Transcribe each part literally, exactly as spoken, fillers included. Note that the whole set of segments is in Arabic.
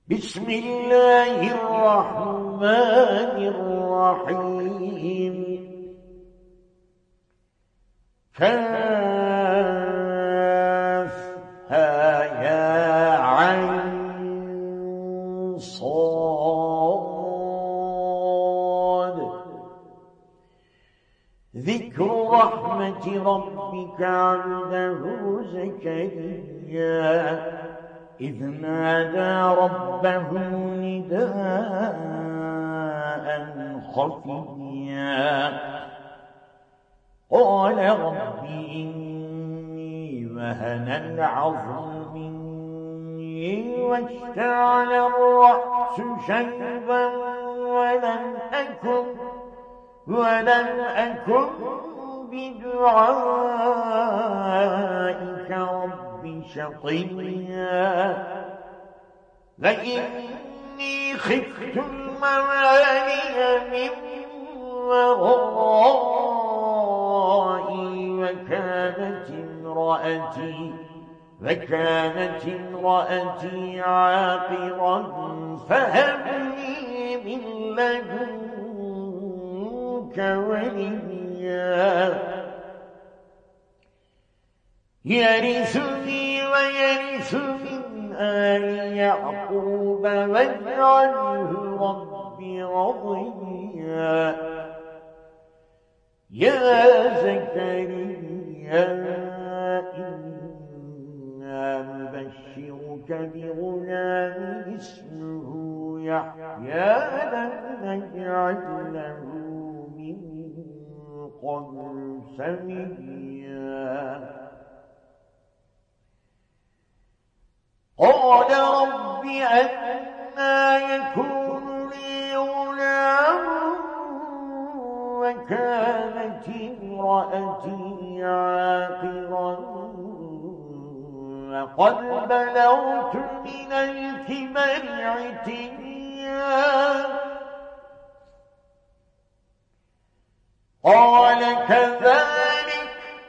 بسم الله الرحمن الرحيم كافها يا عين صاد ذكر رحمة ربك عبده زكريا إذ نادى ربه نداء خفيا قال رب إني وهن العظم مني واشتعل الرأس شيبا ولم أكن ولم أكن بدعائك رب شقيا فإني خفت الموالي من ورائي وكانت امرأتي وكانت امرأتي عاقرا فهب لي من لدنك وليا يرثني ويرث من آل يعقوب واجعله رب رضيا يا زكريا إنا نبشرك بغلام اسمه يحيى لم نجعل له من قبل سميا قال رب أنى يكون لي غلام وكانت امرأتي عاقرا وقد بلغت من الكبر عتيا قال كذلك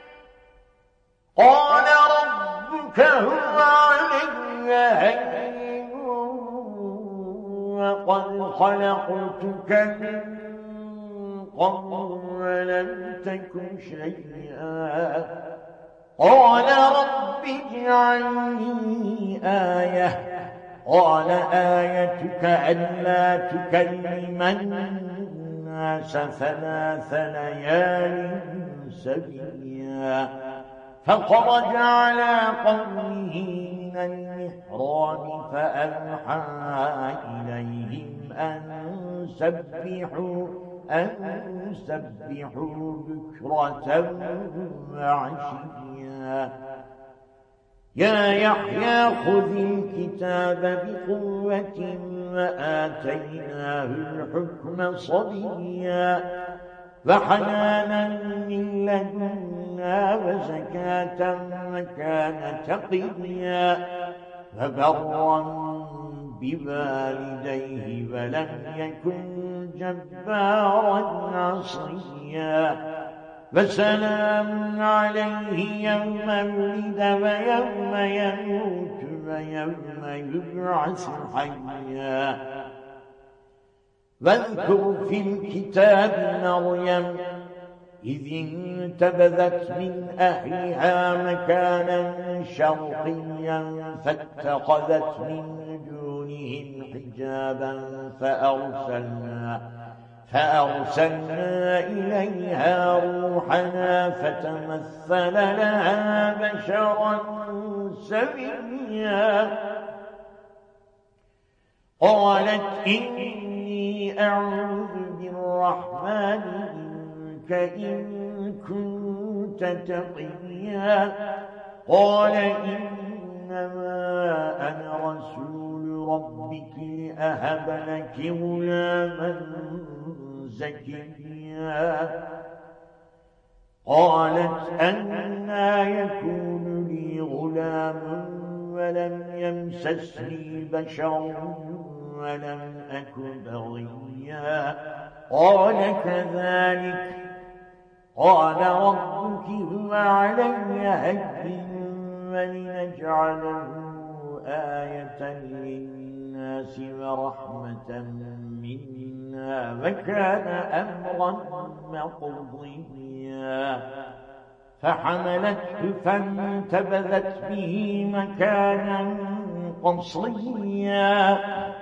قال ربك هو علي هين وقد خلقتك من قبل ولم تك شيئا قال رب اجعل لي آية قال آيتك ألا تكلم الناس ثلاث ليال سويا فخرج على قومه من المحراب فأوحى إليهم أن سبحوا أن سبحوا بكرة وعشيا يا يحيى خذ الكتاب بقوة وآتيناه الحكم صبيا وحنانا من لدنا وزكاة وكان تقيا وبرا بوالديه ولم يكن جبارا عصيا وسلام عليه يوم ولد ويوم يموت ويوم يبعث حيا واذكر في الكتاب مريم إذ انتبذت من أهلها مكانا شرقيا فاتخذت من دونهم حجابا فأرسلنا فأرسلنا إليها روحنا فتمثل لها بشرا سويا قالت إني أعوذ بالرحمن منك إن كنت تقيا قال إنما أنا رسول ربك لأهب لك غلاما زكيا قالت أنى يكون لي غلام ولم يمسسني بشر ولم أك بغيا قال كذلك قال ربك هو علي هين ولنجعله آية للناس ورحمة منا وكان أمرا مقضيا فحملته فانتبذت به مكانا قصيا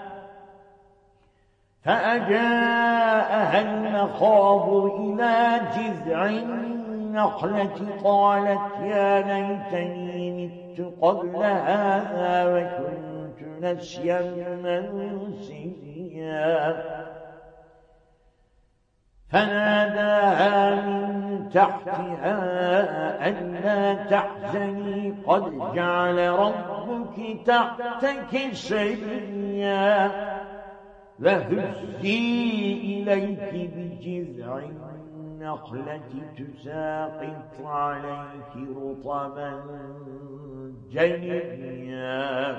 فأجاءها المخاض إلى جذع النخلة قالت يا ليتني مت قبل هذا وكنت نسيا منسيا فناداها من تحتها ألا تحزني قد جعل ربك تحتك سريا وهزي إليك بجذع النخلة تساقط عليك رطبا جنيا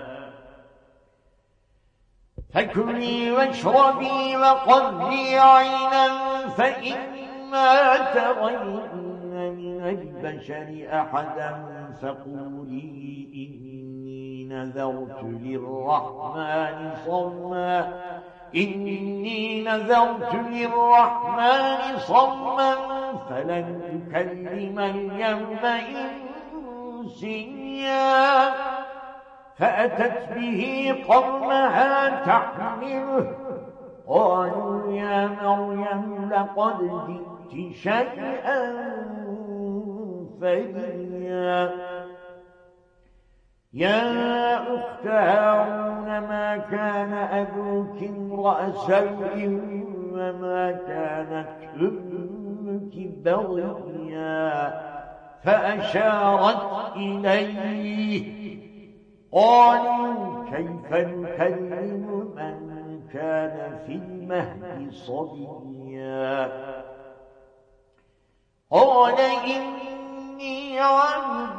فكلي واشربي وقضي عينا فإما ترين من البشر أحدا فقولي إني نذرت للرحمن صوما إني نذرت للرحمن صوما فلن أكلم اليوم إنسيا فأتت به قومها تحمله قالوا يا مريم لقد جئت شيئا فريا يا أخت هارون ما كان أبوك امرأ سوء وما كانت أمك بغيا فأشارت إليه قالوا كيف نكلم من كان في المهد صبيا قال إني عبد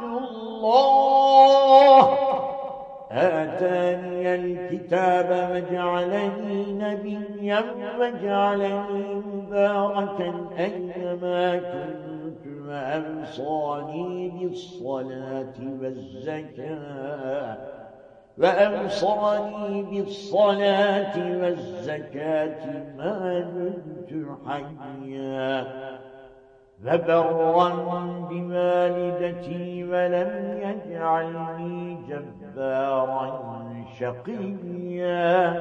الله آتاني الكتاب وجعلني نبيا وجعلني مباركا أينما كنت وأوصاني بالصلاة والزكاة وأوصاني بالصلاة والزكاة ما دمت حيا وبرا بوالدتي ولم يجعلني جبارا شقيا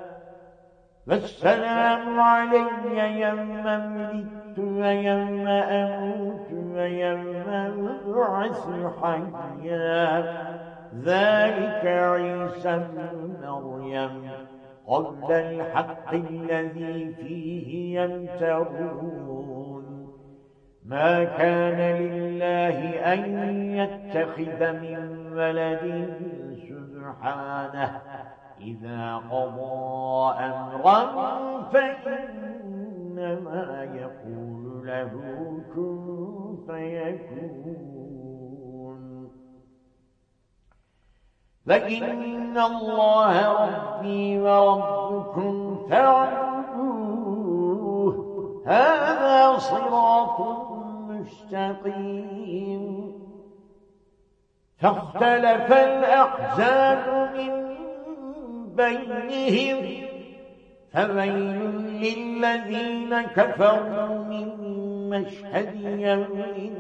والسلام علي يوم ولدت ويوم أموت ويوم أبعث حيا ذلك عيسى بن مريم قبل الحق الذي فيه يمترون ما كان لله أن يتخذ من ولد سبحانه إذا قضى أمرا فإنما يقول له كن فيكون فإن الله ربي وربكم فاعبدوه هذا صراط مستقيم فاختلف الأحزاب من بينهم فويل للذين كفروا من مشهد يوم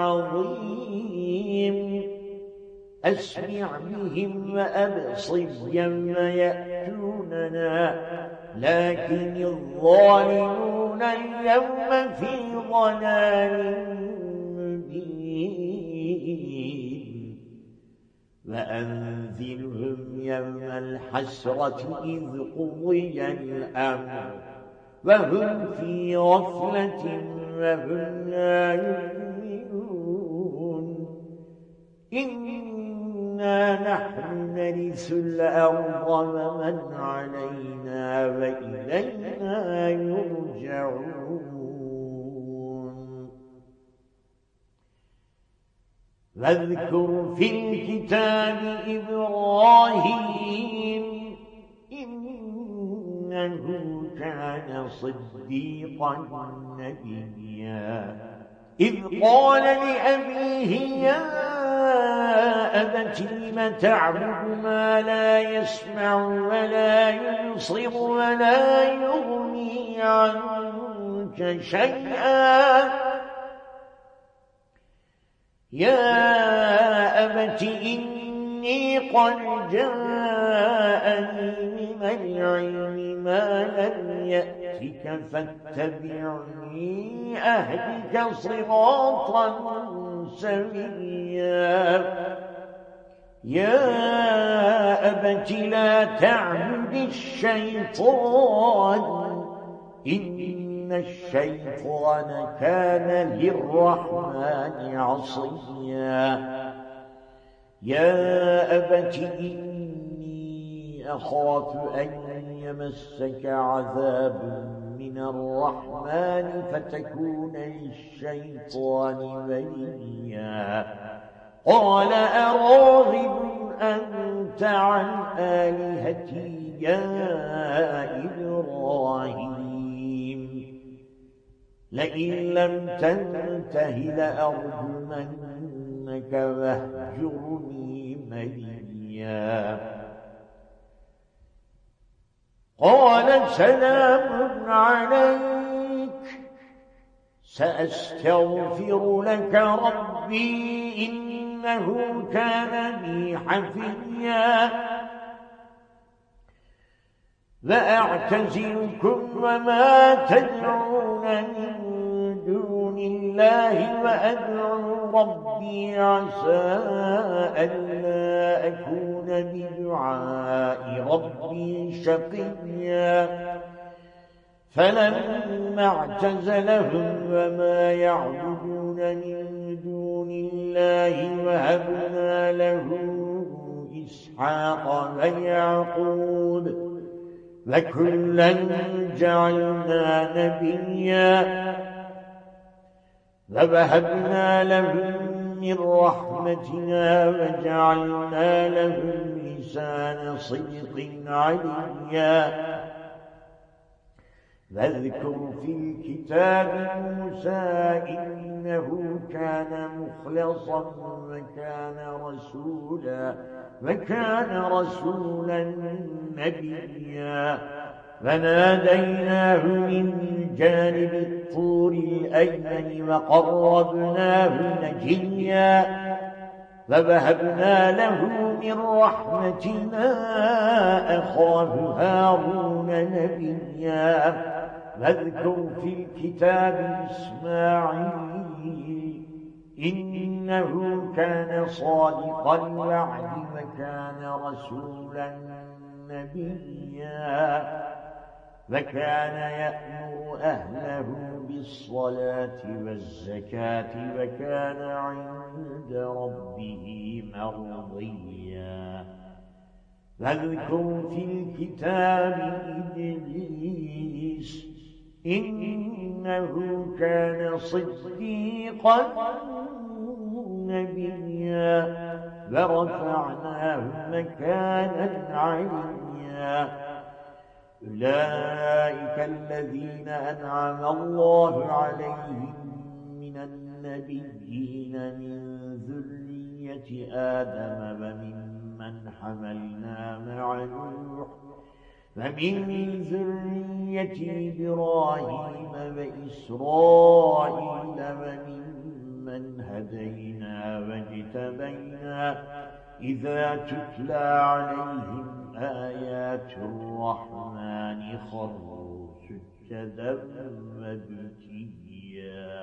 عظيم أسمع بهم وأبصر يوم يأتوننا لكن الظالمون اليوم في ضلال مبين وأنذرهم يوم الحسرة إذ قضي الأمر وهم في غفلة وهم لا يؤمنون إنا نحن نرث الأرض ومن علينا وإلينا يرجعون واذكر في الكتاب إبراهيم إنه كان صديقا نبيا إذ قال لأبيه يا أبت لم تعبد ما لا يسمع ولا يبصر ولا يغني عنك شيئا يا أبت إني قد جاءني من العلم ما لم يأتك فاتبعني أهدك صراطا سويا يا أبت لا تعبد الشيطان إن الشيطان كان للرحمن عصيا يا أبت إني أخاف أن يمسك عذاب من الرحمن فتكون للشيطان وليا قال أراغب أنت عن آلهتي يا إبراهيم لئن لم تنته لأرجمنك واهجرني مليا قال سلام عليك سأستغفر لك ربي إنه كان بي حفيا وأعتزلكم وما تدعون من دون الله وأدعو ربي عسى ألا أكون بدعاء ربي شقيا فلما اعتزلهم وما يعبدون من دون الله وهبنا له إسحاق ويعقوب وكلا جعلنا نبيا ووهبنا لهم من رحمتنا وجعلنا لهم لسان صدق عليا واذكر في الكتاب موسى إنه كان مخلصا وكان رسولا وكان رسولا نبيا فناديناه من جانب الطور الأيمن وقربناه نجيا فوهبنا له من رحمتنا أخاه هارون نبيا واذكر في الكتاب إسماعيل إنه كان صادق الوعد وكان رسولا نبيا وكان يأمر أهله بالصلاة والزكاة وكان عند ربه مرضيا واذكر في الكتاب إدريس إنه كان صديقا نبيا ورفعناه مكانا عليا أولئك الذين أنعم الله عليهم من النبيين من ذرية آدم وممن حملنا مع نوح ومن ذرية إبراهيم وإسرائيل وممن هدينا واجتبينا إذا تتلى عليهم آيات الرحمن خروا سجدا وبكيا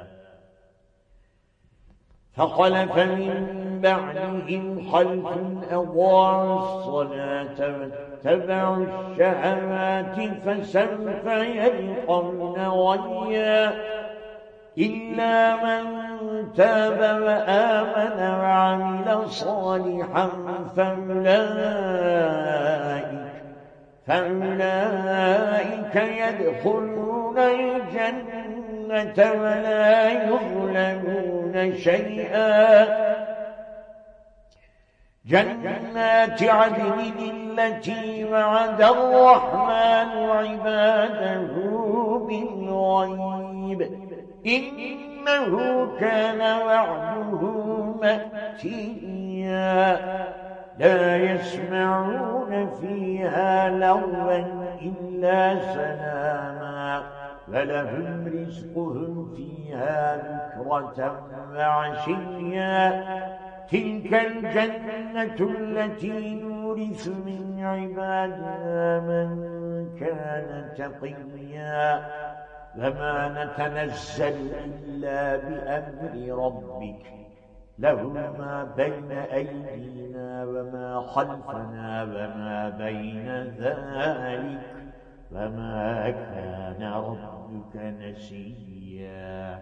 فخلف من بعدهم خلف أضاعوا الصلاة واتبعوا الشهوات فسوف يلقون غيا إلا من تاب وآمن وعمل صالحا فأولئك, فأولئك يدخلون الجنة ولا يظلمون شيئا جنات عدن التي وعد الرحمن عباده بالغيب إنه كان وعده مأتيا لا يسمعون فيها لغوا إلا سلاما فلهم رزقهم فيها بكرة وعشيا تلك الجنة التي نورث من عبادنا من كان تقيا وما نتنزل إلا بأمر ربك له ما بين أيدينا وما خلفنا وما بين ذلك وما كان ربك نسيا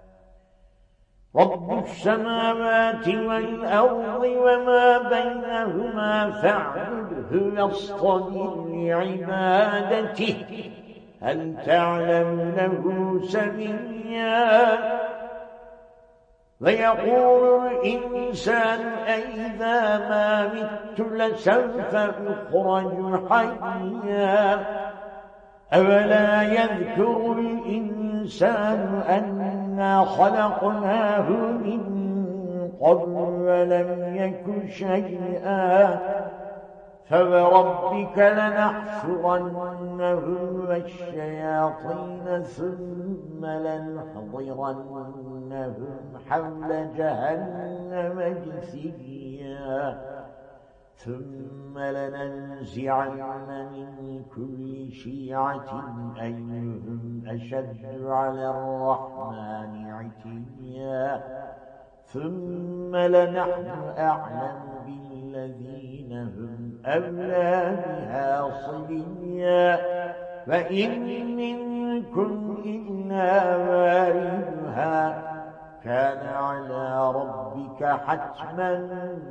رب السماوات والأرض وما بينهما فاعبده واصطبر لعبادته هل تعلم له سميا ويقول الإنسان أئذا ما مت لسوف أخرج حيا أولا يذكر الإنسان أنا خلقناه من قبل ولم يك شيئا فوربك لنحشرنهم والشياطين ثم لنحضرنهم حول جهنم جثيا ثم لننزعن من كل شيعة أيهم أشد على الرحمن عتيا ثم لنحن أعلم بالذين هم أولى بها صليا فإن منكم إلا واردها كان على ربك حتما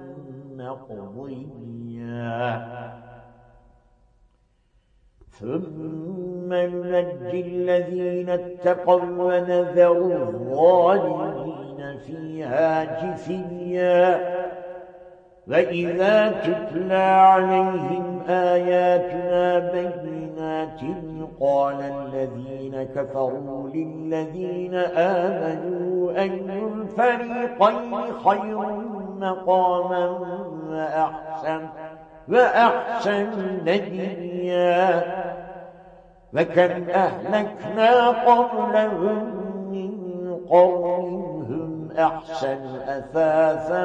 مقضيا ثم ننجي الذين اتقوا ونذر الظالمين فيها جثيا وإذا تتلى عليهم آياتنا بينات قال الذين كفروا للذين آمنوا أي الفريقين خير مقاما وأحسن وأحسن نديا وكم أهلكنا قبلهم من قرن هم أحسن أثاثا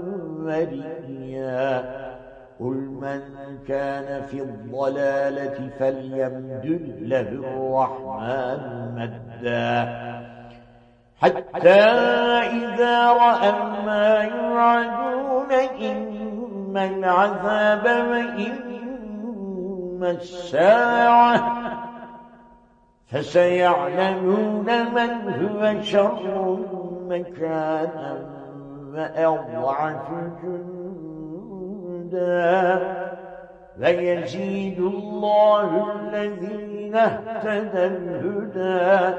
ورئيا قل من كان في الضلالة فليمدد له الرحمن مدا حتى إذا رأوا ما يوعدون إما العذاب وإما الساعة فسيعلمون من هو شر مكانا وأضعف جندا ويزيد الله الذين اهتدوا الهدى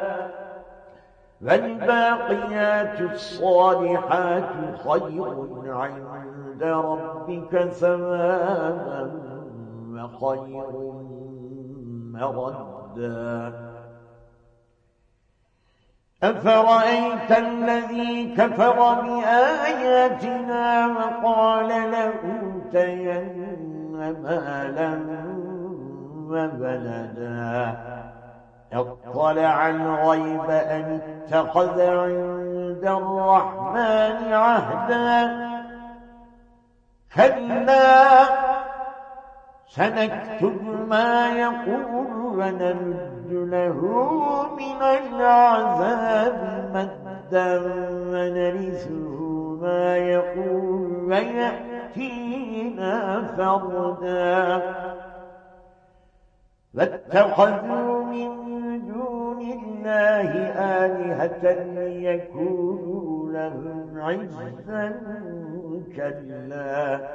والباقيات الصالحات خير عند ربك ثوابا وخير مردا أفرأيت الذي كفر بآياتنا وقال لأوتين مالا وبلدا اطلع الغيب أم اتخذ عند الرحمن عهدا كلا سنكتب ما يقول ونمد له من العذاب مدا ونرثه ما يقول ويأتينا فردا واتخذوا من دون الله آلهة ليكونوا لهم عزا كلا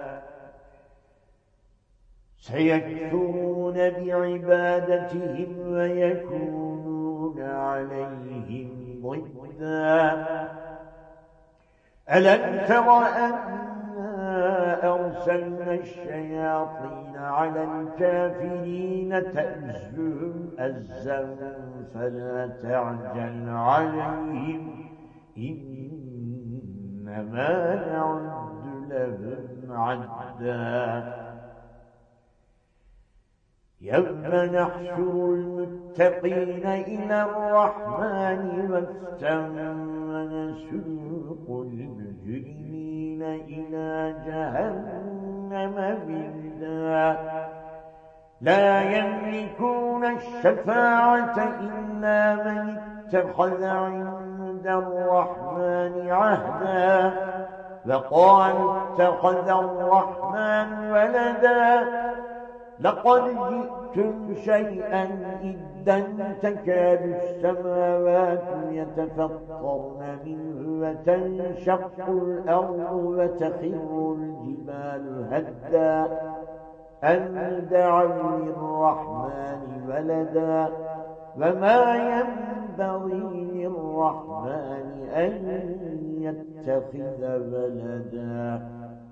سيكفرون بعبادتهم ويكونون عليهم ضدا ألم تر أنا أرسلنا الشياطين على الكافرين تأزهم أزا فلا تعجل عليهم إنما نعد لهم عدا يوم نحشر المتقين إلى الرحمن وفدا ونسوق المجرمين إلى جهنم وردا لا يملكون الشفاعة إلا من اتخذ عند الرحمن عهدا وقالوا اتخذ الرحمن ولدا لقد جئتم شيئا إدا تكاد السماوات يتفطرن منه وتنشق الأرض وتخر الجبال هدا أن دعوا للرحمن ولدا وما ينبغي للرحمن أن يتخذ ولدا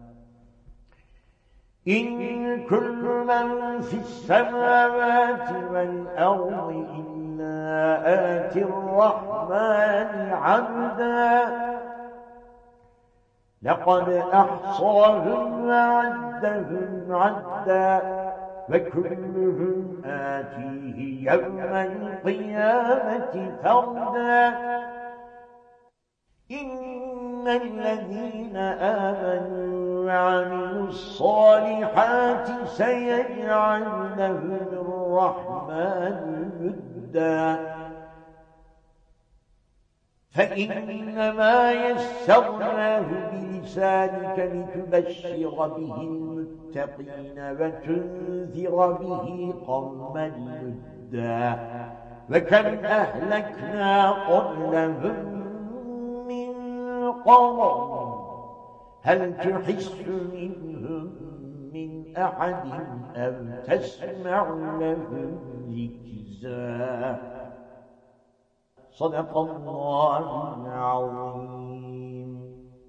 إن كل من في السماوات والأرض إلا آتي الرحمن عبدا لقد أحصاهم وعدهم عدا وكلهم آتيه يوم القيامة فردا إن الذين آمنوا وعملوا الصالحات سيجعل لهم الرحمن ودا فإنما يسرناه بلسانك لتبشر به المتقين وتنذر به قوما لدا وكم أهلكنا قبلهم من قرن هل تحس منهم من أحد أو تسمع لهم ركزا صدق الله العظيم.